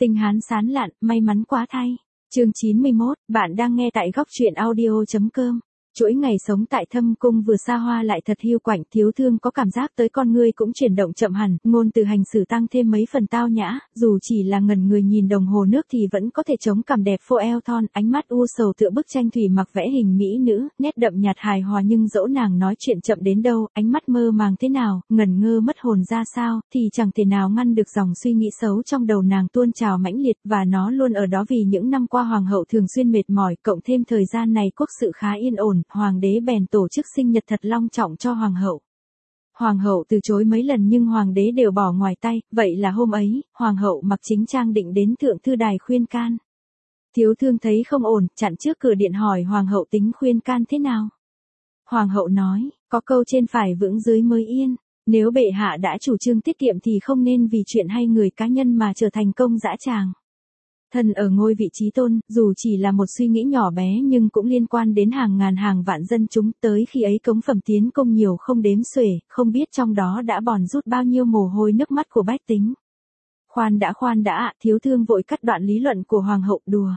Tinh Hán sán lạn, may mắn quá thay. Chương 91, bạn đang nghe tại góc truyện audio.com. Chuỗi ngày sống tại Thâm Cung vừa xa hoa lại thật hiu quạnh, Thiếu Thương có cảm giác tới con ngươi cũng chuyển động chậm hẳn, ngôn từ hành xử tăng thêm mấy phần tao nhã, dù chỉ là ngẩn người nhìn đồng hồ nước thì vẫn có thể chống cằm đẹp phô eo thon, ánh mắt u sầu tựa bức tranh thủy mặc vẽ hình mỹ nữ, nét đậm nhạt hài hòa nhưng dẫu nàng nói chuyện chậm đến đâu, ánh mắt mơ màng thế nào, ngẩn ngơ mất hồn ra sao, thì chẳng thể nào ngăn được dòng suy nghĩ xấu trong đầu nàng tuôn trào mãnh liệt, và nó luôn ở đó vì những năm qua hoàng hậu thường xuyên mệt mỏi, cộng thêm thời gian này quốc sự khá yên ổn. Hoàng đế bèn tổ chức sinh nhật thật long trọng cho hoàng hậu. Hoàng hậu từ chối mấy lần nhưng hoàng đế đều bỏ ngoài tay, vậy là hôm ấy, hoàng hậu mặc chính trang định đến thượng thư đài khuyên can. Thiếu Thương thấy không ổn, chặn trước cửa điện hỏi hoàng hậu tính khuyên can thế nào. Hoàng hậu nói, có câu trên phải vững dưới mới yên, nếu bệ hạ đã chủ trương tiết kiệm thì không nên vì chuyện hay người cá nhân mà trở thành công dã tràng. Thân ở ngôi vị trí tôn, dù chỉ là một suy nghĩ nhỏ bé nhưng cũng liên quan đến hàng ngàn hàng vạn dân chúng, tới khi ấy cống phẩm tiến công nhiều không đếm xuể, không biết trong đó đã bòn rút bao nhiêu mồ hôi nước mắt của bách tính. Khoan đã, Thiếu Thương vội cắt đoạn lý luận của hoàng hậu đùa.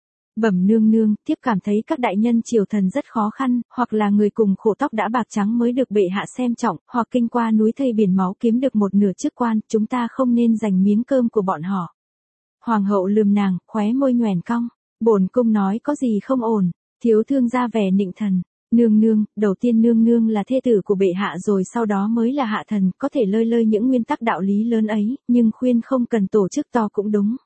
Bẩm nương nương, thiếp cảm thấy các đại nhân triều thần rất khó khăn, hoặc là người cùng khổ tóc đã bạc trắng mới được bệ hạ xem trọng, hoặc kinh qua núi thây biển máu kiếm được một nửa chức quan, chúng ta không nên giành miếng cơm của bọn họ. Hoàng hậu lườm nàng, khóe môi nhoẻn cong, bổn cung nói có gì không ổn. Thiếu Thương ra vẻ nịnh thần, nương nương, đầu tiên nương nương là thê tử của bệ hạ rồi sau đó mới là hạ thần, có thể lơi lơi những nguyên tắc đạo lý lớn ấy, nhưng khuyên không cần tổ chức to cũng đúng.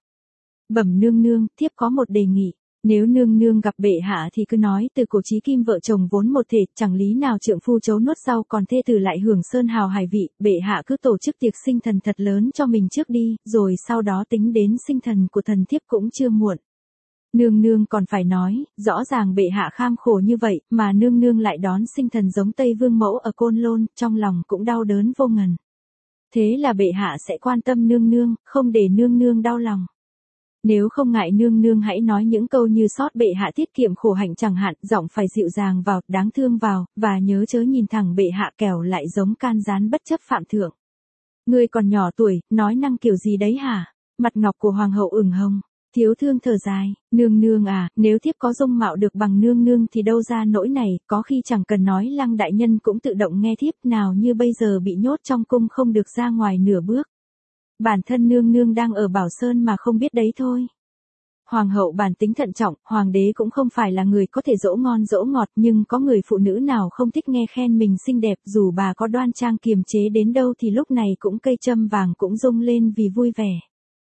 Bẩm nương nương, thiếp có một đề nghị. Nếu nương nương gặp bệ hạ thì cứ nói từ cổ chí kim vợ chồng vốn một thể, chẳng lý nào trượng phu chấu nuốt sau còn thê tử lại hưởng sơn hào hải vị, bệ hạ cứ tổ chức tiệc sinh thần thật lớn cho mình trước đi, rồi sau đó tính đến sinh thần của thần thiếp cũng chưa muộn. Nương nương còn phải nói, rõ ràng bệ hạ kham khổ như vậy, mà nương nương lại đón sinh thần giống Tây Vương mẫu ở Côn Lôn, trong lòng cũng đau đớn vô ngần. Thế là bệ hạ sẽ quan tâm nương nương, không để nương nương đau lòng. Nếu không ngại nương nương hãy nói những câu như xót bệ hạ tiết kiệm khổ hạnh chẳng hạn, giọng phải dịu dàng vào, đáng thương vào, và nhớ chớ nhìn thẳng bệ hạ kẻo lại giống can gián bất chấp phạm thượng. Ngươi còn nhỏ tuổi, nói năng kiểu gì đấy hả? Mặt ngọc của hoàng hậu ửng hồng. Thiếu Thương thở dài, nương nương à, nếu thiếp có dung mạo được bằng nương nương thì đâu ra nỗi này, có khi chẳng cần nói Lăng đại nhân cũng tự động nghe thiếp, nào như bây giờ bị nhốt trong cung không được ra ngoài nửa bước. Bản thân nương nương đang ở Bảo Sơn mà không biết đấy thôi. Hoàng hậu bản tính thận trọng, hoàng đế cũng không phải là người có thể dỗ ngon dỗ ngọt, nhưng có người phụ nữ nào không thích nghe khen mình xinh đẹp, dù bà có đoan trang kiềm chế đến đâu thì lúc này cũng cây châm vàng cũng rung lên vì vui vẻ.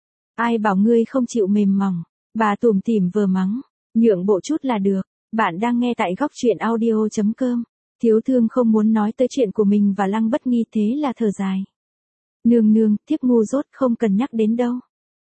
Ai bảo ngươi không chịu mềm mỏng, bà tủm tỉm vừa mắng, nhượng bộ chút là được. Bạn đang nghe tại góc truyện audio.com. Thiếu Thương không muốn nói tới chuyện của mình và Lăng Bất Nghi, thế là thở dài. Nương nương, thiếp ngu dốt không cần nhắc đến đâu.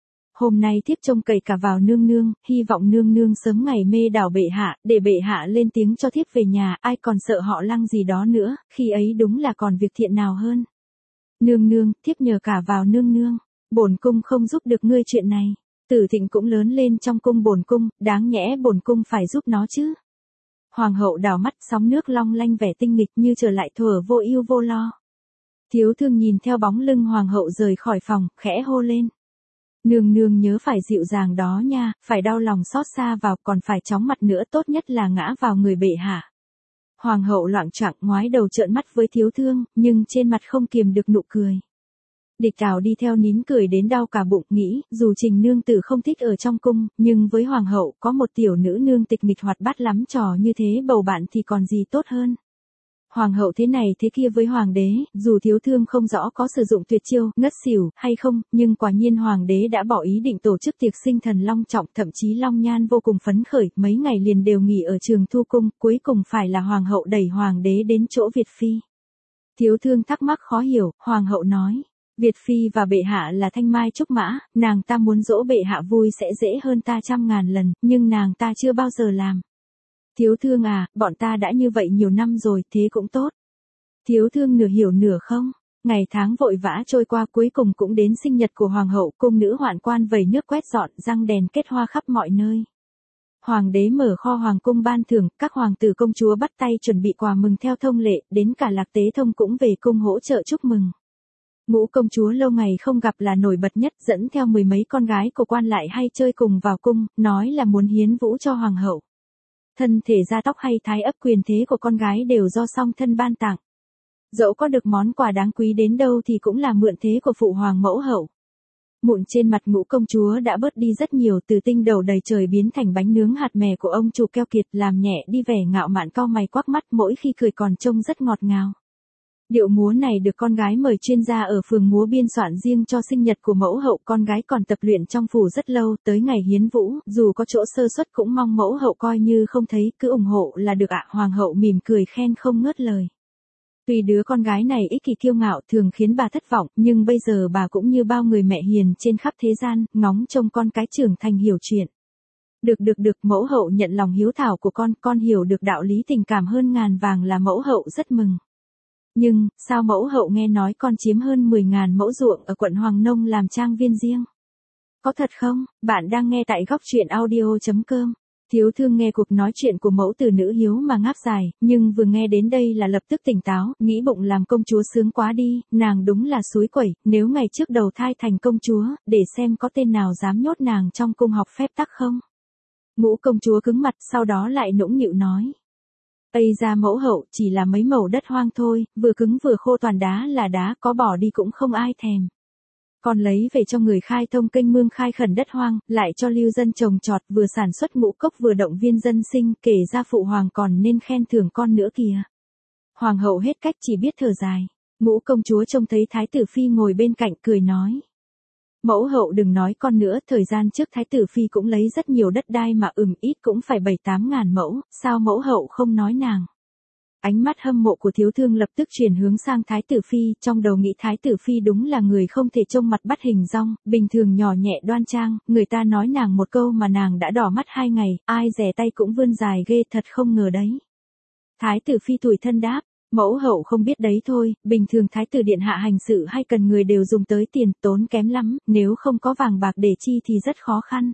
Hôm nay thiếp trông cậy cả vào nương nương, hy vọng nương nương sớm ngày mê đảo bệ hạ, để bệ hạ lên tiếng cho thiếp về nhà, ai còn sợ họ Lăng gì đó nữa, khi ấy đúng là còn việc thiện nào hơn. Nương nương, thiếp nhờ cả vào nương nương, bổn cung không giúp được ngươi chuyện này. Tử Thịnh cũng lớn lên trong cung bổn cung, đáng nhẽ bổn cung phải giúp nó chứ. Hoàng hậu đảo mắt, sóng nước long lanh vẻ tinh nghịch như trở lại thuở vô ưu vô lo. Thiếu Thương nhìn theo bóng lưng hoàng hậu rời khỏi phòng, khẽ hô lên. Nương nương nhớ phải dịu dàng đó nha, phải đau lòng xót xa vào, còn phải chóng mặt nữa, tốt nhất là ngã vào người bệ hạ. Hoàng hậu loạng choạng ngoái đầu trợn mắt với Thiếu Thương, nhưng trên mặt không kiềm được nụ cười. Địch Tào đi theo nín cười đến đau cả bụng, nghĩ, dù Trình nương tử không thích ở trong cung, nhưng với hoàng hậu có một tiểu nữ nương tịch nghịch hoạt bát lắm trò như thế bầu bạn thì còn gì tốt hơn. Hoàng hậu thế này thế kia với hoàng đế, dù Thiếu Thương không rõ có sử dụng tuyệt chiêu, ngất xỉu, hay không, nhưng quả nhiên hoàng đế đã bỏ ý định tổ chức tiệc sinh thần long trọng, thậm chí Long Nhan vô cùng phấn khởi, mấy ngày liền đều nghỉ ở Trường Thu Cung, cuối cùng phải là hoàng hậu đẩy hoàng đế đến chỗ Việt Phi. Thiếu Thương thắc mắc khó hiểu, hoàng hậu nói, Việt Phi và bệ hạ là thanh mai trúc mã, nàng ta muốn dỗ bệ hạ vui sẽ dễ hơn ta 100.000 lần, nhưng nàng ta chưa bao giờ làm. Thiếu Thương à, bọn ta đã như vậy nhiều năm rồi, thế cũng tốt. Thiếu Thương nửa hiểu nửa không, ngày tháng vội vã trôi qua cuối cùng cũng đến sinh nhật của hoàng hậu, cung nữ hoạn quan vẩy nước quét dọn, răng đèn kết hoa khắp mọi nơi. Hoàng đế mở kho hoàng cung ban thưởng, các hoàng tử công chúa bắt tay chuẩn bị quà mừng theo thông lệ, đến cả Lạc Tế Thông cũng về cung hỗ trợ chúc mừng. Ngũ công chúa lâu ngày không gặp là nổi bật nhất, dẫn theo mười mấy con gái của quan lại hay chơi cùng vào cung, nói là muốn hiến vũ cho hoàng hậu. Thân thể da tóc hay thái ấp quyền thế của con gái đều do song thân ban tặng. Dẫu có được món quà đáng quý đến đâu thì cũng là mượn thế của phụ hoàng mẫu hậu. Mụn trên mặt ngũ công chúa đã bớt đi rất nhiều, từ tinh đầu đầy trời biến thành bánh nướng hạt mè của ông chủ keo kiệt, làm nhẹ đi vẻ ngạo mạn, cau mày quắc mắt, mỗi khi cười còn trông rất ngọt ngào. Điệu múa này được con gái mời chuyên gia ở phường múa biên soạn riêng cho sinh nhật của mẫu hậu, con gái còn tập luyện trong phủ rất lâu, tới ngày hiến vũ, dù có chỗ sơ suất cũng mong mẫu hậu coi như không thấy, cứ ủng hộ là được ạ. Hoàng hậu mỉm cười khen không ngớt lời. Tuy đứa con gái này ích kỷ kiêu ngạo thường khiến bà thất vọng, nhưng bây giờ bà cũng như bao người mẹ hiền trên khắp thế gian, ngóng trông con cái trưởng thành hiểu chuyện. Được, mẫu hậu nhận lòng hiếu thảo của con hiểu được đạo lý tình cảm hơn ngàn vàng là mẫu hậu rất mừng. Nhưng, sao mẫu hậu nghe nói con chiếm hơn 10.000 mẫu ruộng ở quận Hoàng Nông làm trang viên riêng? Có thật không? Bạn đang nghe tại góc truyện audio.com. Thiếu thương nghe cuộc nói chuyện của mẫu tử nữ hiếu mà ngáp dài, nhưng vừa nghe đến đây là lập tức tỉnh táo, nghĩ bụng làm công chúa sướng quá đi, nàng đúng là xúi quẩy, nếu ngày trước đầu thai thành công chúa, để xem có tên nào dám nhốt nàng trong cung học phép tắc không. Ngũ công chúa cứng mặt, sau đó lại nũng nịu nói. Ây ra mẫu hậu, chỉ là mấy mẩu đất hoang thôi, vừa cứng vừa khô, toàn đá là đá, có bỏ đi cũng không ai thèm. Còn lấy về cho người khai thông kênh mương, khai khẩn đất hoang, lại cho lưu dân trồng trọt, vừa sản xuất ngũ cốc vừa động viên dân sinh, kể ra phụ hoàng còn nên khen thưởng con nữa kìa. Hoàng hậu hết cách chỉ biết thở dài. Ngũ công chúa trông thấy thái tử phi ngồi bên cạnh cười nói. Mẫu hậu đừng nói con nữa, thời gian trước thái tử phi cũng lấy rất nhiều đất đai mà ít cũng phải 7-8 ngàn mẫu, sao mẫu hậu không nói nàng. Ánh mắt hâm mộ của thiếu thương lập tức chuyển hướng sang thái tử phi, trong đầu nghĩ thái tử phi đúng là người không thể trông mặt bắt hình dong, bình thường nhỏ nhẹ đoan trang, người ta nói nàng một câu mà nàng đã đỏ mắt 2 ngày, ai dè tay cũng vươn dài ghê, thật không ngờ đấy. Thái tử phi tủi thân đáp. Mẫu hậu không biết đấy thôi, bình thường thái tử điện hạ hành sự hay cần người đều dùng tới tiền, tốn kém lắm, nếu không có vàng bạc để chi thì rất khó khăn.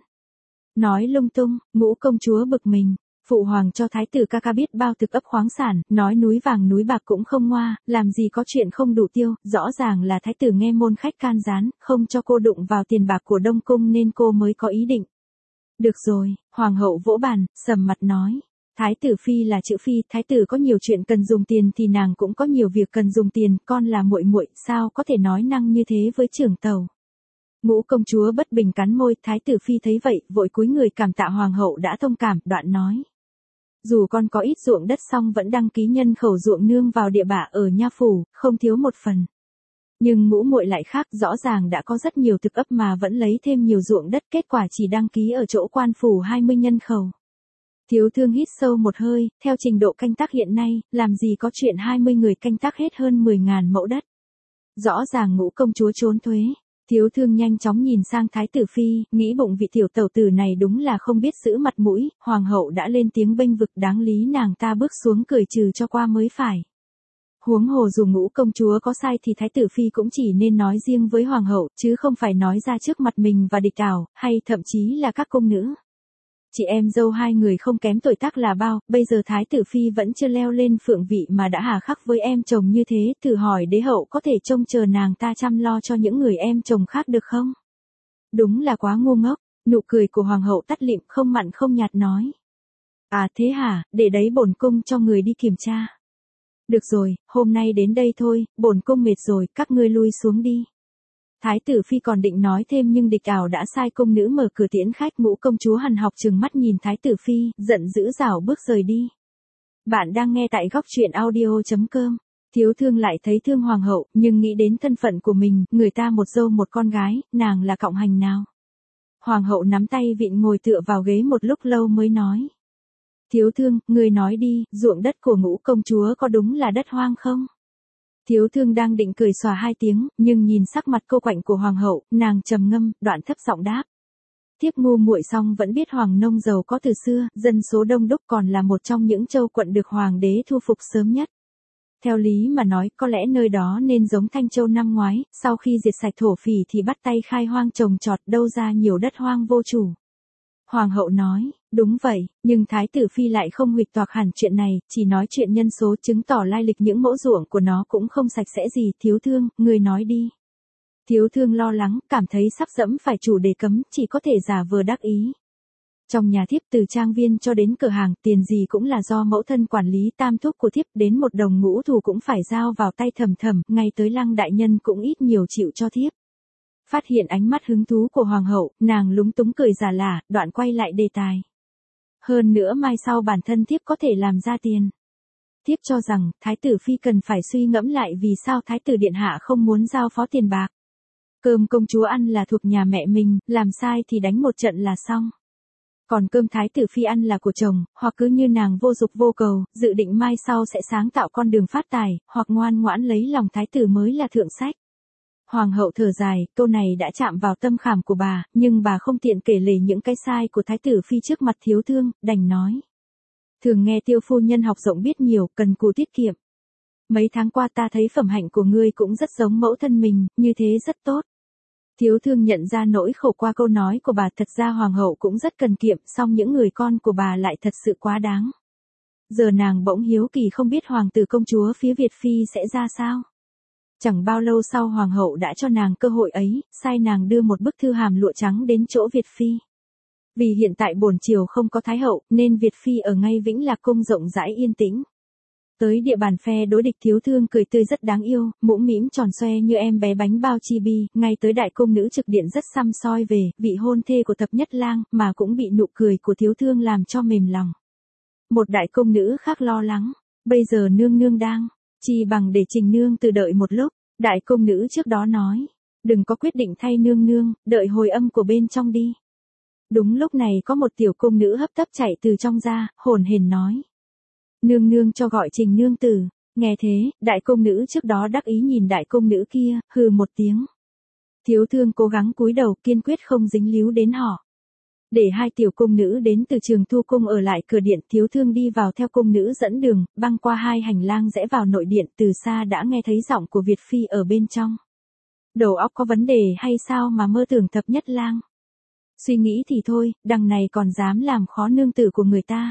Nói lung tung, ngũ công chúa bực mình. Phụ hoàng cho thái tử ca ca biết bao thực ấp khoáng sản, nói núi vàng núi bạc cũng không ngoa, làm gì có chuyện không đủ tiêu, rõ ràng là thái tử nghe môn khách can gián, không cho cô đụng vào tiền bạc của Đông Cung nên cô mới có ý định. Được rồi, hoàng hậu vỗ bàn, sầm mặt nói. Thái tử phi là chữ phi, thái tử có nhiều chuyện cần dùng tiền thì nàng cũng có nhiều việc cần dùng tiền, con là muội muội, sao có thể nói năng như thế với trưởng tàu. Ngũ công chúa bất bình cắn môi, thái tử phi thấy vậy, vội cúi người cảm tạ hoàng hậu đã thông cảm, đoạn nói. Dù con có ít ruộng đất song vẫn đăng ký nhân khẩu ruộng nương vào địa bạ ở nha phủ, không thiếu một phần. Nhưng ngũ muội lại khác, rõ ràng đã có rất nhiều thực ấp mà vẫn lấy thêm nhiều ruộng đất, kết quả chỉ đăng ký ở chỗ quan phủ 20 nhân khẩu. Thiếu thương hít sâu một hơi, theo trình độ canh tác hiện nay, làm gì có chuyện 20 người canh tác hết hơn 10.000 mẫu đất. Rõ ràng ngũ công chúa trốn thuế. Thiếu thương nhanh chóng nhìn sang thái tử phi, nghĩ bụng vị tiểu tẩu tử này đúng là không biết giữ mặt mũi, hoàng hậu đã lên tiếng bênh vực, đáng lý nàng ta bước xuống cười trừ cho qua mới phải. Huống hồ dù ngũ công chúa có sai thì thái tử phi cũng chỉ nên nói riêng với hoàng hậu, chứ không phải nói ra trước mặt mình và địch đảo, hay thậm chí là các cung nữ. Chị em dâu hai người không kém tuổi tác là bao, bây giờ thái tử phi vẫn chưa leo lên phượng vị mà đã hà khắc với em chồng như thế, thử hỏi đế hậu có thể trông chờ nàng ta chăm lo cho những người em chồng khác được không? Đúng là quá ngu ngốc. Nụ cười của hoàng hậu tắt lịm, không mặn không nhạt nói. À thế hả, để đấy bổn cung cho người đi kiểm tra. Được rồi, hôm nay đến đây thôi, bổn cung mệt rồi, các ngươi lui xuống đi. Thái tử phi còn định nói thêm nhưng địch ảo đã sai cung nữ mở cửa tiễn khách. Ngũ công chúa hằn học trừng mắt nhìn thái tử phi, giận dữ rảo bước rời đi. Bạn đang nghe tại góc truyện audio.com. Thiếu thương lại thấy thương hoàng hậu, nhưng nghĩ đến thân phận của mình, người ta một dâu một con gái, nàng là cọng hành nào. Hoàng hậu nắm tay vịn ngồi tựa vào ghế một lúc lâu mới nói. Thiếu thương, người nói đi, ruộng đất của ngũ công chúa có đúng là đất hoang không? Thiếu thương đang định cười xòa hai tiếng, nhưng nhìn sắc mặt cô quạnh của hoàng hậu, nàng trầm ngâm, đoạn thấp giọng đáp. Thiếp ngu muội song vẫn biết Hoàng Nông giàu có từ xưa, dân số đông đúc, còn là một trong những châu quận được hoàng đế thu phục sớm nhất. Theo lý mà nói, có lẽ nơi đó nên giống Thanh Châu năm ngoái, sau khi diệt sạch thổ phỉ thì bắt tay khai hoang trồng trọt, đâu ra nhiều đất hoang vô chủ. Hoàng hậu nói, đúng vậy, nhưng thái tử phi lại không huỵch toạc hẳn chuyện này, chỉ nói chuyện nhân số, chứng tỏ lai lịch những mẫu ruộng của nó cũng không sạch sẽ gì. Thiếu thương, người nói đi. Thiếu thương lo lắng, cảm thấy sắp dẫm phải chủ đề cấm, chỉ có thể giả vờ đắc ý. Trong nhà thiếp từ trang viên cho đến cửa hàng, tiền gì cũng là do mẫu thân quản lý, tam thúc của thiếp đến một đồng ngũ thù cũng phải giao vào tay Thầm Thầm, ngay tới Lăng đại nhân cũng ít nhiều chịu cho thiếp. Phát hiện ánh mắt hứng thú của hoàng hậu, nàng lúng túng cười giả lả, đoạn quay lại đề tài. Hơn nữa mai sau bản thân thiếp có thể làm ra tiền. Thiếp cho rằng, thái tử phi cần phải suy ngẫm lại vì sao thái tử điện hạ không muốn giao phó tiền bạc. Cơm công chúa ăn là thuộc nhà mẹ mình, làm sai thì đánh một trận là xong. Còn cơm thái tử phi ăn là của chồng, hoặc cứ như nàng vô dục vô cầu, dự định mai sau sẽ sáng tạo con đường phát tài, hoặc ngoan ngoãn lấy lòng thái tử mới là thượng sách. Hoàng hậu thở dài, câu này đã chạm vào tâm khảm của bà, nhưng bà không tiện kể lể những cái sai của thái tử phi trước mặt thiếu thương, đành nói. Thường nghe Tiêu phu nhân học rộng biết nhiều, cần cù tiết kiệm. Mấy tháng qua ta thấy phẩm hạnh của ngươi cũng rất giống mẫu thân mình, như thế rất tốt. Thiếu thương nhận ra nỗi khổ qua câu nói của bà, thật ra hoàng hậu cũng rất cần kiệm, song những người con của bà lại thật sự quá đáng. Giờ nàng bỗng hiếu kỳ không biết hoàng tử công chúa phía Việt Phi sẽ ra sao. Chẳng bao lâu sau hoàng hậu đã cho nàng cơ hội ấy, sai nàng đưa một bức thư hàm lụa trắng đến chỗ Việt Phi. Vì hiện tại bổn triều không có thái hậu, nên Việt Phi ở ngay Vĩnh Lạc cung rộng rãi yên tĩnh. Tới địa bàn phe đối địch thiếu thương cười tươi rất đáng yêu, mũm mĩm tròn xoe như em bé bánh bao chibi, ngay tới đại cung nữ trực điện rất xăm soi về, vị hôn thê của Thập Nhất Lang, mà cũng bị nụ cười của thiếu thương làm cho mềm lòng. Một đại cung nữ khác lo lắng, bây giờ nương nương đang, chi bằng để Trình nương từ đợi một lúc, đại cung nữ trước đó nói, đừng có quyết định thay nương nương, đợi hồi âm của bên trong đi. Đúng lúc này có một tiểu cung nữ hấp tấp chạy từ trong ra, hồn hển nói. Nương nương cho gọi Trình nương tử. Nghe thế, đại cung nữ trước đó đắc ý nhìn đại cung nữ kia, hừ một tiếng. Thiếu thương cố gắng cúi đầu, kiên quyết không dính líu đến họ. Để hai tiểu cung nữ đến từ Trường Thu cung ở lại cửa điện, thiếu thương đi vào theo cung nữ dẫn đường, băng qua hai hành lang rẽ vào nội điện, từ xa đã nghe thấy giọng của Việt Phi ở bên trong. Đầu óc có vấn đề hay sao mà mơ tưởng Thập Nhất Lang? Suy nghĩ thì thôi, đằng này còn dám làm khó nương tử của người ta.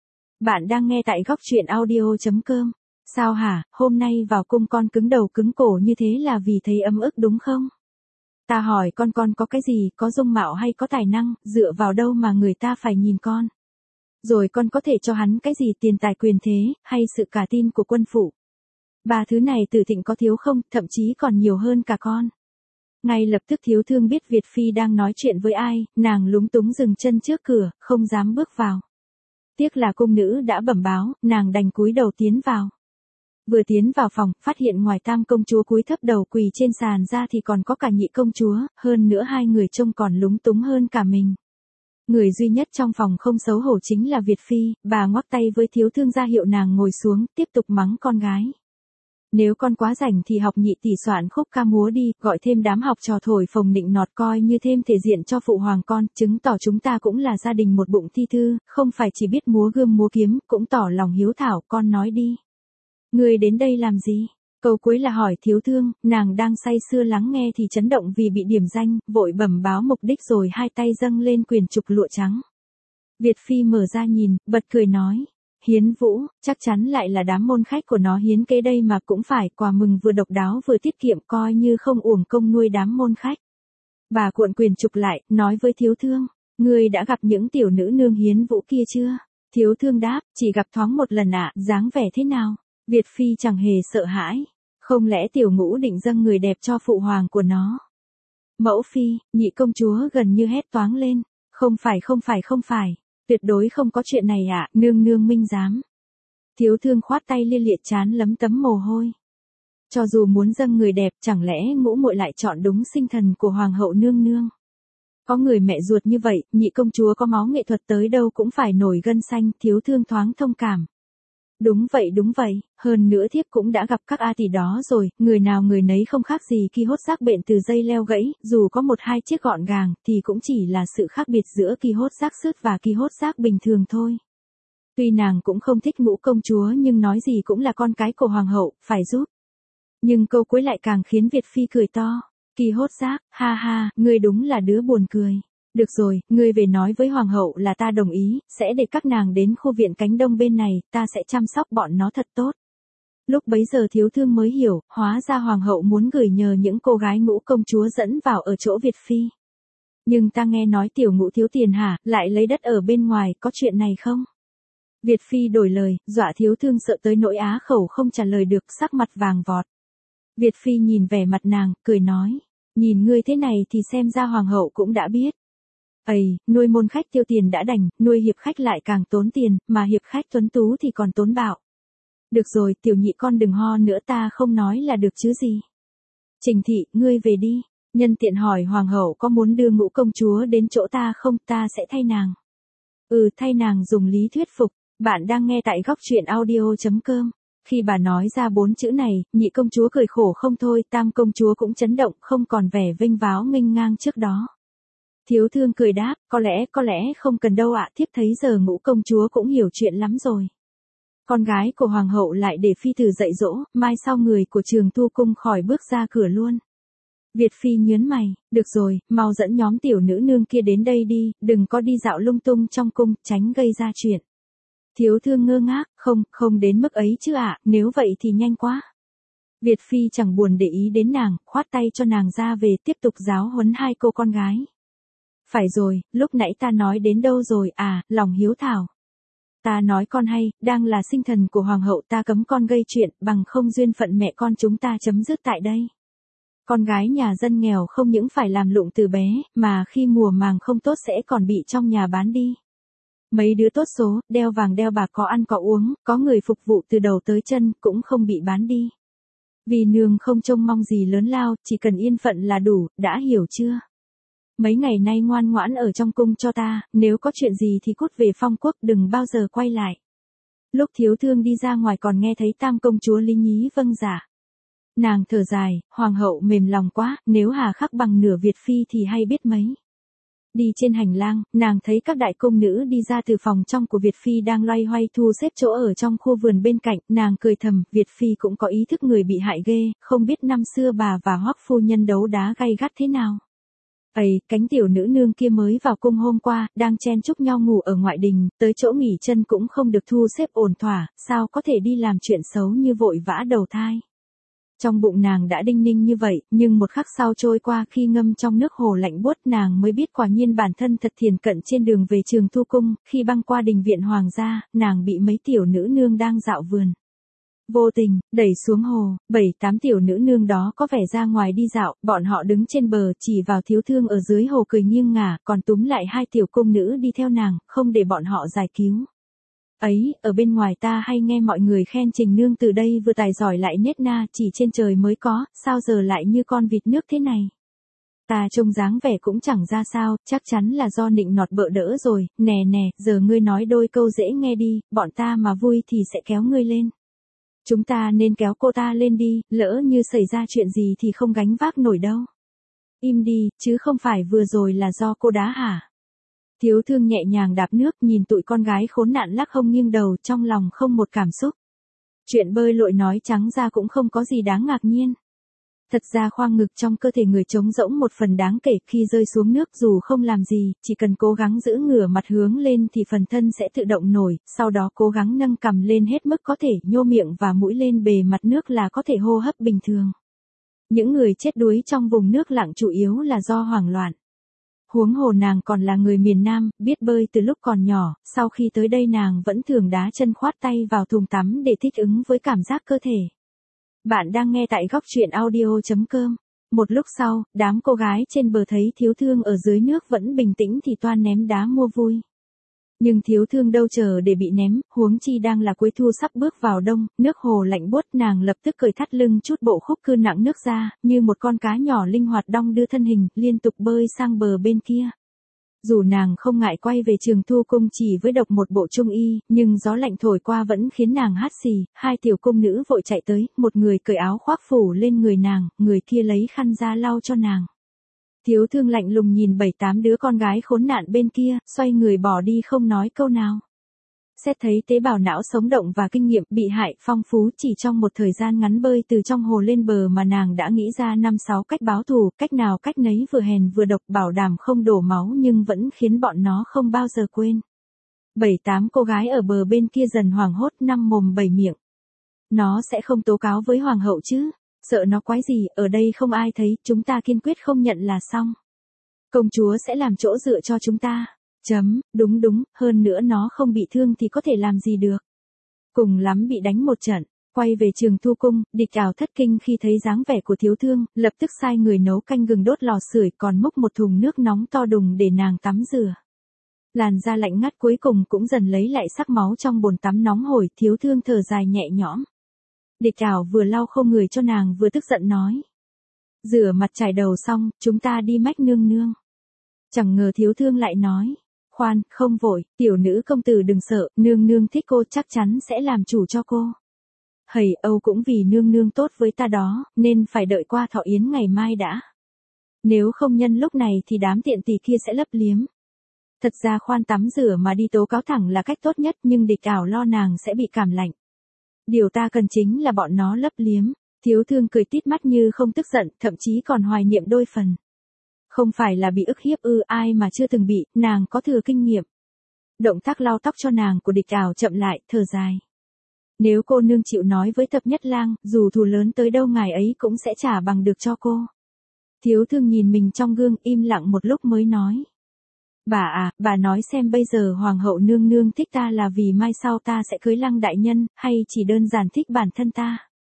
Bạn đang nghe tại góc truyện audio.com. Sao hả, hôm nay vào cung con cứng đầu cứng cổ như thế là vì thấy ấm ức đúng không? Ta hỏi con có cái gì, có dung mạo hay có tài năng, dựa vào đâu mà người ta phải nhìn con? Rồi con có thể cho hắn cái gì, tiền tài quyền thế, hay sự cả tin của quân phụ? Ba thứ này Tử Thịnh có thiếu không, thậm chí còn nhiều hơn cả con. Ngay lập tức thiếu thương biết Việt Phi đang nói chuyện với ai, nàng lúng túng dừng chân trước cửa, không dám bước vào. Tiếc là cung nữ đã bẩm báo, nàng đành cúi đầu tiến vào. Vừa tiến vào phòng, phát hiện ngoài tam công chúa cúi thấp đầu quỳ trên sàn ra thì còn có cả nhị công chúa, hơn nữa hai người trông còn lúng túng hơn cả mình. Người duy nhất trong phòng không xấu hổ chính là Việt Phi, bà ngoắc tay với thiếu thương ra hiệu nàng ngồi xuống, tiếp tục mắng con gái. Nếu con quá rảnh thì học nhị tỷ soạn khúc ca múa đi, gọi thêm đám học trò thổi phồng nịnh nọt coi như thêm thể diện cho phụ hoàng con, chứng tỏ chúng ta cũng là gia đình một bụng thi thư, không phải chỉ biết múa gươm múa kiếm, cũng tỏ lòng hiếu thảo, con nói đi. Ngươi đến đây làm gì? Câu cuối là hỏi thiếu thương, nàng đang say sưa lắng nghe thì chấn động vì bị điểm danh, vội bẩm báo mục đích rồi hai tay dâng lên quyển trục lụa trắng. Việt Phi mở ra nhìn, bật cười nói. Hiến Vũ, chắc chắn lại là đám môn khách của nó hiến kế đây mà cũng phải, quà mừng vừa độc đáo vừa tiết kiệm, coi như không uổng công nuôi đám môn khách. Bà cuộn quyền trục lại, nói với thiếu thương, ngươi đã gặp những tiểu nữ nương Hiến Vũ kia chưa? Thiếu thương đáp, chỉ gặp thoáng một lần ạ, dáng vẻ thế nào? Việt Phi chẳng hề sợ hãi, không lẽ tiểu ngũ định dâng người đẹp cho phụ hoàng của nó? Mẫu Phi, nhị công chúa gần như hét toáng lên, không phải. Tuyệt đối không có chuyện này ạ, nương nương minh giám. Thiếu thương khoát tay lia lịa trán lấm tấm mồ hôi. Cho dù muốn dâng người đẹp, chẳng lẽ ngũ muội lại chọn đúng sinh thần của hoàng hậu nương nương? Có người mẹ ruột như vậy, nhị công chúa có máu nghệ thuật tới đâu cũng phải nổi gân xanh, thiếu thương thoáng thông cảm. Đúng vậy, hơn nữa thiếp cũng đã gặp các A tỷ đó rồi, người nào người nấy không khác gì ki hốt xác bệnh từ dây leo gãy, dù có một hai chiếc gọn gàng, thì cũng chỉ là sự khác biệt giữa ki hốt xác sứt và ki hốt xác bình thường thôi. Tuy nàng cũng không thích ngũ công chúa nhưng nói gì cũng là con cái của hoàng hậu, phải giúp. Nhưng câu cuối lại càng khiến Việt Phi cười to. Ki hốt xác, ha ha, ngươi đúng là đứa buồn cười. Được rồi, ngươi về nói với hoàng hậu là ta đồng ý, sẽ để các nàng đến khu viện cánh đông bên này, ta sẽ chăm sóc bọn nó thật tốt. Lúc bấy giờ Thiếu Thương mới hiểu, hóa ra hoàng hậu muốn gửi nhờ những cô gái Ngũ công chúa dẫn vào ở chỗ Việt Phi. Nhưng ta nghe nói tiểu Ngũ thiếu tiền hả, lại lấy đất ở bên ngoài, có chuyện này không? Việt Phi đổi lời, dọa Thiếu Thương sợ tới nỗi á khẩu không trả lời được, sắc mặt vàng vọt. Việt Phi nhìn vẻ mặt nàng, cười nói, nhìn ngươi thế này thì xem ra hoàng hậu cũng đã biết. Ây, nuôi môn khách tiêu tiền đã đành, nuôi hiệp khách lại càng tốn tiền, mà hiệp khách tuấn tú thì còn tốn bạo. Được rồi, tiểu nhị con đừng ho nữa, ta không nói là được chứ gì. Trình thị, ngươi về đi, nhân tiện hỏi hoàng hậu có muốn đưa Ngũ công chúa đến chỗ ta không, ta sẽ thay nàng. Thay nàng dùng lý thuyết phục. Bạn đang nghe tại góc truyện audio.com. Khi bà nói ra 4 chữ này, nhị công chúa cười khổ không thôi, tam công chúa cũng chấn động, không còn vẻ vênh váo nghênh ngang trước đó. Thiếu Thương cười đáp, có lẽ không cần đâu ạ, thiếp thấy giờ Ngũ công chúa cũng hiểu chuyện lắm rồi. Con gái của hoàng hậu lại để phi tử dạy dỗ, mai sau người của Trường Thu cung khỏi bước ra cửa luôn. Việt Phi nhớn mày, được rồi, mau dẫn nhóm tiểu nữ nương kia đến đây đi, đừng có đi dạo lung tung trong cung, tránh gây ra chuyện. Thiếu Thương ngơ ngác, không đến mức ấy chứ ạ, nếu vậy thì nhanh quá. Việt Phi chẳng buồn để ý đến nàng, khoát tay cho nàng ra về tiếp tục giáo huấn hai cô con gái. Phải rồi, lúc nãy ta nói đến đâu rồi à, lòng hiếu thảo. Ta nói con hay, đang là sinh thần của hoàng hậu, ta cấm con gây chuyện, bằng không duyên phận mẹ con chúng ta chấm dứt tại đây. Con gái nhà dân nghèo không những phải làm lụng từ bé, mà khi mùa màng không tốt sẽ còn bị trong nhà bán đi. Mấy đứa tốt số, đeo vàng đeo bạc có ăn có uống, có người phục vụ từ đầu tới chân, cũng không bị bán đi. Vì nương không trông mong gì lớn lao, chỉ cần yên phận là đủ, đã hiểu chưa? Mấy ngày nay ngoan ngoãn ở trong cung cho ta, nếu có chuyện gì thì cút về Phong Quốc, đừng bao giờ quay lại. Lúc Thiếu Thương đi ra ngoài còn nghe thấy tam công chúa Lý Nhí vâng dạ. Nàng thở dài, hoàng hậu mềm lòng quá, nếu hà khắc bằng nửa Việt Phi thì hay biết mấy. Đi trên hành lang, nàng thấy các đại công nữ đi ra từ phòng trong của Việt Phi đang loay hoay thu xếp chỗ ở trong khu vườn bên cạnh, nàng cười thầm, Việt Phi cũng có ý thức người bị hại ghê, không biết năm xưa bà và Hoắc phu nhân đấu đá gay gắt thế nào. Cánh tiểu nữ nương kia mới vào cung hôm qua, đang chen chúc nhau ngủ ở ngoại đình, tới chỗ nghỉ chân cũng không được thu xếp ổn thỏa, sao có thể đi làm chuyện xấu như vội vã đầu thai. Trong bụng nàng đã đinh ninh như vậy, nhưng một khắc sau trôi qua khi ngâm trong nước hồ lạnh buốt nàng mới biết quả nhiên bản thân thật thiền cận trên đường về Trường Thu cung, khi băng qua đình viện hoàng gia, nàng bị mấy tiểu nữ nương đang dạo vườn. Vô tình, đẩy xuống hồ, 7-8 tiểu nữ nương đó có vẻ ra ngoài đi dạo, bọn họ đứng trên bờ chỉ vào Thiếu Thương ở dưới hồ cười nghiêng ngả, còn túm lại hai tiểu cung nữ đi theo nàng, không để bọn họ giải cứu. Ở bên ngoài ta hay nghe mọi người khen Trình nương từ đây vừa tài giỏi lại nết na, chỉ trên trời mới có, sao giờ lại như con vịt nước thế này. Ta trông dáng vẻ cũng chẳng ra sao, chắc chắn là do nịnh nọt bợ đỡ rồi, nè, giờ ngươi nói đôi câu dễ nghe đi, bọn ta mà vui thì sẽ kéo ngươi lên. Chúng ta nên kéo cô ta lên đi, lỡ như xảy ra chuyện gì thì không gánh vác nổi đâu. Im đi, chứ không phải vừa rồi là do cô đá hả? Thiếu Thương nhẹ nhàng đạp nước, nhìn tụi con gái khốn nạn lắc hông nghiêng đầu, trong lòng không một cảm xúc. Chuyện bơi lội nói trắng ra cũng không có gì đáng ngạc nhiên. Thật ra khoang ngực trong cơ thể người trống rỗng một phần đáng kể, khi rơi xuống nước dù không làm gì, chỉ cần cố gắng giữ ngửa mặt hướng lên thì phần thân sẽ tự động nổi, sau đó cố gắng nâng cằm lên hết mức có thể, nhô miệng và mũi lên bề mặt nước là có thể hô hấp bình thường. Những người chết đuối trong vùng nước lặng chủ yếu là do hoảng loạn. Huống hồ nàng còn là người miền Nam, biết bơi từ lúc còn nhỏ, sau khi tới đây nàng vẫn thường đá chân khoát tay vào thùng tắm để thích ứng với cảm giác cơ thể. Bạn đang nghe tại góc truyện audio.com. Một lúc sau, đám cô gái trên bờ thấy Thiếu Thương ở dưới nước vẫn bình tĩnh thì toan ném đá mua vui. Nhưng Thiếu Thương đâu chờ để bị ném, huống chi đang là cuối thu sắp bước vào đông, nước hồ lạnh buốt, nàng lập tức cởi thắt lưng chút bộ khúc cư nặng nước ra, như một con cá nhỏ linh hoạt đong đưa thân hình, liên tục bơi sang bờ bên kia. Dù nàng không ngại quay về Trường Thu cung chỉ với độc một bộ trung y, nhưng gió lạnh thổi qua vẫn khiến nàng hắt xì, hai tiểu cung nữ vội chạy tới, một người cởi áo khoác phủ lên người nàng, người kia lấy khăn ra lau cho nàng. Thiếu Thương lạnh lùng nhìn 7-8 đứa con gái khốn nạn bên kia, xoay người bỏ đi không nói câu nào. Xét thấy tế bào não sống động và kinh nghiệm bị hại phong phú, chỉ trong một thời gian ngắn bơi từ trong hồ lên bờ mà nàng đã nghĩ ra 5-6 cách báo thù, cách nào cách nấy vừa hèn vừa độc, bảo đảm không đổ máu nhưng vẫn khiến bọn nó không bao giờ quên. 7-8 cô gái ở bờ bên kia dần hoảng hốt, năm mồm 7 miệng. Nó sẽ không tố cáo với hoàng hậu chứ? Sợ nó quái gì, ở đây không ai thấy, chúng ta kiên quyết không nhận là xong. Công chúa sẽ làm chỗ dựa cho chúng ta. Đúng, hơn nữa nó không bị thương thì có thể làm gì được. Cùng lắm bị đánh một trận. Quay về Trường Thu Cung, Địch Cảo thất kinh khi thấy dáng vẻ của thiếu thương, lập tức sai người nấu canh gừng đốt lò sưởi, còn múc một thùng nước nóng to đùng để nàng tắm rửa. Làn da lạnh ngắt cuối cùng cũng dần lấy lại sắc máu trong bồn tắm nóng hổi, thiếu thương thở dài nhẹ nhõm. Địch Cảo vừa lau khô người cho nàng vừa tức giận nói. Rửa mặt chải đầu xong, chúng ta đi mách nương nương. Chẳng ngờ thiếu thương lại nói. Khoan, không vội, tiểu nữ công tử đừng sợ, nương nương thích cô chắc chắn sẽ làm chủ cho cô. Hầy Âu cũng vì nương nương tốt với ta đó, nên phải đợi qua thọ yến ngày mai đã. Nếu không nhân lúc này thì đám tiện tỳ kia sẽ lấp liếm. Thật ra khoan tắm rửa mà đi tố cáo thẳng là cách tốt nhất, nhưng Địch Cảo lo nàng sẽ bị cảm lạnh. Điều ta cần chính là bọn nó lấp liếm. Thiếu thương cười tít mắt như không tức giận, thậm chí còn hoài niệm đôi phần. Không phải là bị ức hiếp ư, ai mà chưa từng bị, nàng có thừa kinh nghiệm. Động tác lau tóc cho nàng của Địch Cảo chậm lại, thở dài. Nếu cô nương chịu nói với Thập Nhất Lang, dù thù lớn tới đâu ngài ấy cũng sẽ trả bằng được cho cô. Thiếu thương nhìn mình trong gương, im lặng một lúc mới nói. Bà nói xem bây giờ hoàng hậu nương nương thích ta là vì mai sau ta sẽ cưới Lăng đại nhân, hay chỉ đơn giản thích bản thân ta?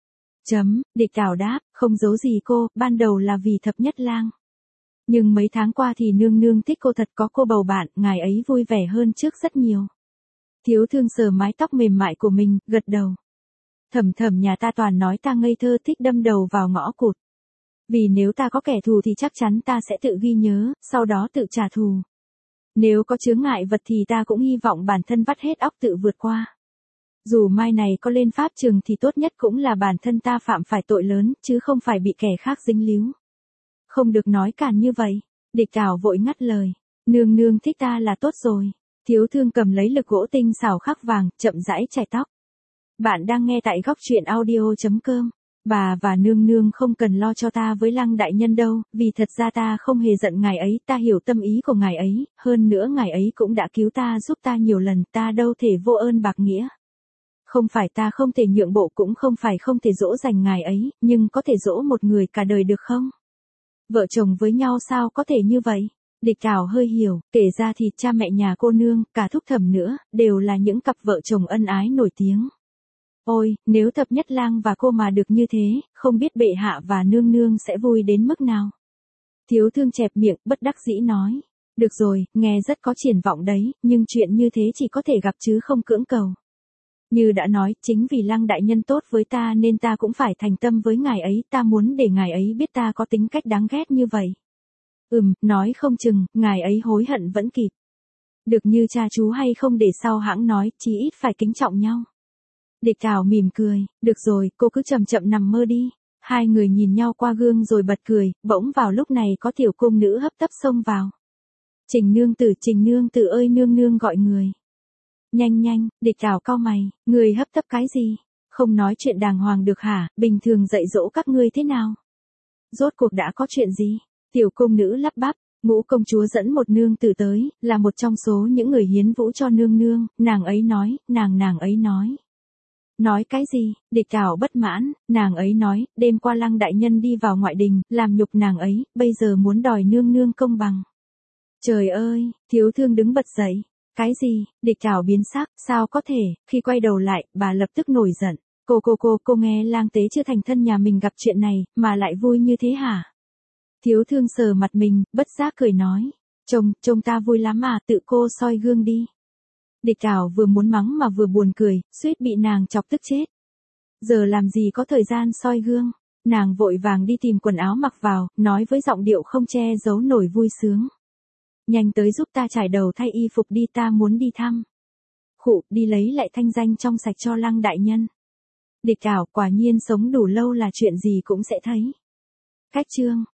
Địch Cảo đáp, không giấu gì cô, ban đầu là vì Thập Nhất Lang. Nhưng mấy tháng qua thì nương nương thích cô thật, có cô bầu bạn, ngài ấy vui vẻ hơn trước rất nhiều. Thiếu thương sờ mái tóc mềm mại của mình, gật đầu. Thầm nhà ta toàn nói ta ngây thơ thích đâm đầu vào ngõ cụt. Vì nếu ta có kẻ thù thì chắc chắn ta sẽ tự ghi nhớ, sau đó tự trả thù. Nếu có chướng ngại vật thì ta cũng hy vọng bản thân vắt hết óc tự vượt qua. Dù mai này có lên pháp trường thì tốt nhất cũng là bản thân ta phạm phải tội lớn, chứ không phải bị kẻ khác dính líu. Không được nói càn như vậy. Địch Cảo vội ngắt lời. Nương nương thích ta là tốt rồi. Thiếu thương cầm lấy lực gỗ tinh xảo khắc vàng, chậm rãi chải tóc. Bạn đang nghe tại góc truyện audio.com. Bà và nương nương không cần lo cho ta với Lăng đại nhân đâu, vì thật ra ta không hề giận ngài ấy, ta hiểu tâm ý của ngài ấy, hơn nữa ngài ấy cũng đã cứu ta giúp ta nhiều lần, ta đâu thể vô ơn bạc nghĩa. Không phải ta không thể nhượng bộ, cũng không phải không thể dỗ dành ngài ấy, nhưng có thể dỗ một người cả đời được không? Vợ chồng với nhau sao có thể như vậy? Địch Cảo hơi hiểu, kể ra thì cha mẹ nhà cô nương, cả thúc thẩm nữa, đều là những cặp vợ chồng ân ái nổi tiếng. Ôi, nếu Thập Nhất Lang và cô mà được như thế, không biết bệ hạ và nương nương sẽ vui đến mức nào. Thiếu thương chẹp miệng, bất đắc dĩ nói. Được rồi, nghe rất có triển vọng đấy, nhưng chuyện như thế chỉ có thể gặp chứ không cưỡng cầu. Như đã nói, chính vì Lăng đại nhân tốt với ta nên ta cũng phải thành tâm với ngài ấy, ta muốn để ngài ấy biết ta có tính cách đáng ghét như vậy. Nói không chừng, ngài ấy hối hận vẫn kịp. Được như cha chú hay không để sau hãng nói, chí ít phải kính trọng nhau. Địch Cảo mỉm cười, được rồi, cô cứ chậm chậm nằm mơ đi. Hai người nhìn nhau qua gương rồi bật cười, bỗng vào lúc này có tiểu cung nữ hấp tấp xông vào. Trình nương tử ơi, nương nương gọi người. Nhanh, Địch Cảo cau mày, người hấp tấp cái gì? Không nói chuyện đàng hoàng được hả, bình thường dạy dỗ các ngươi thế nào? Rốt cuộc đã có chuyện gì? Tiểu cung nữ lắp bắp. Ngũ công chúa dẫn một nương tử tới, là một trong số những người hiến vũ cho nương nương, nàng ấy nói, nàng ấy nói. Nói cái gì? Địch Cảo bất mãn, nàng ấy nói, đêm qua Lăng đại nhân đi vào ngoại đình, làm nhục nàng ấy, bây giờ muốn đòi nương nương công bằng. Trời ơi, thiếu thương đứng bật dậy. Cái gì? Địch Cảo biến sắc, sao có thể? Khi quay đầu lại, bà lập tức nổi giận. Cô nghe lang tế chưa thành thân nhà mình gặp chuyện này, mà lại vui như thế hả? Thiếu thương sờ mặt mình, bất giác cười nói. Trông ta vui lắm à, tự cô soi gương đi. Địch Cảo vừa muốn mắng mà vừa buồn cười, suýt bị nàng chọc tức chết. Giờ làm gì có thời gian soi gương. Nàng vội vàng đi tìm quần áo mặc vào, nói với giọng điệu không che giấu nổi vui sướng. Nhanh tới giúp ta trải đầu thay y phục đi, ta muốn đi thăm. Đi lấy lại thanh danh trong sạch cho Lăng đại nhân. Địch Cảo quả nhiên sống đủ lâu là chuyện gì cũng sẽ thấy. Cách chương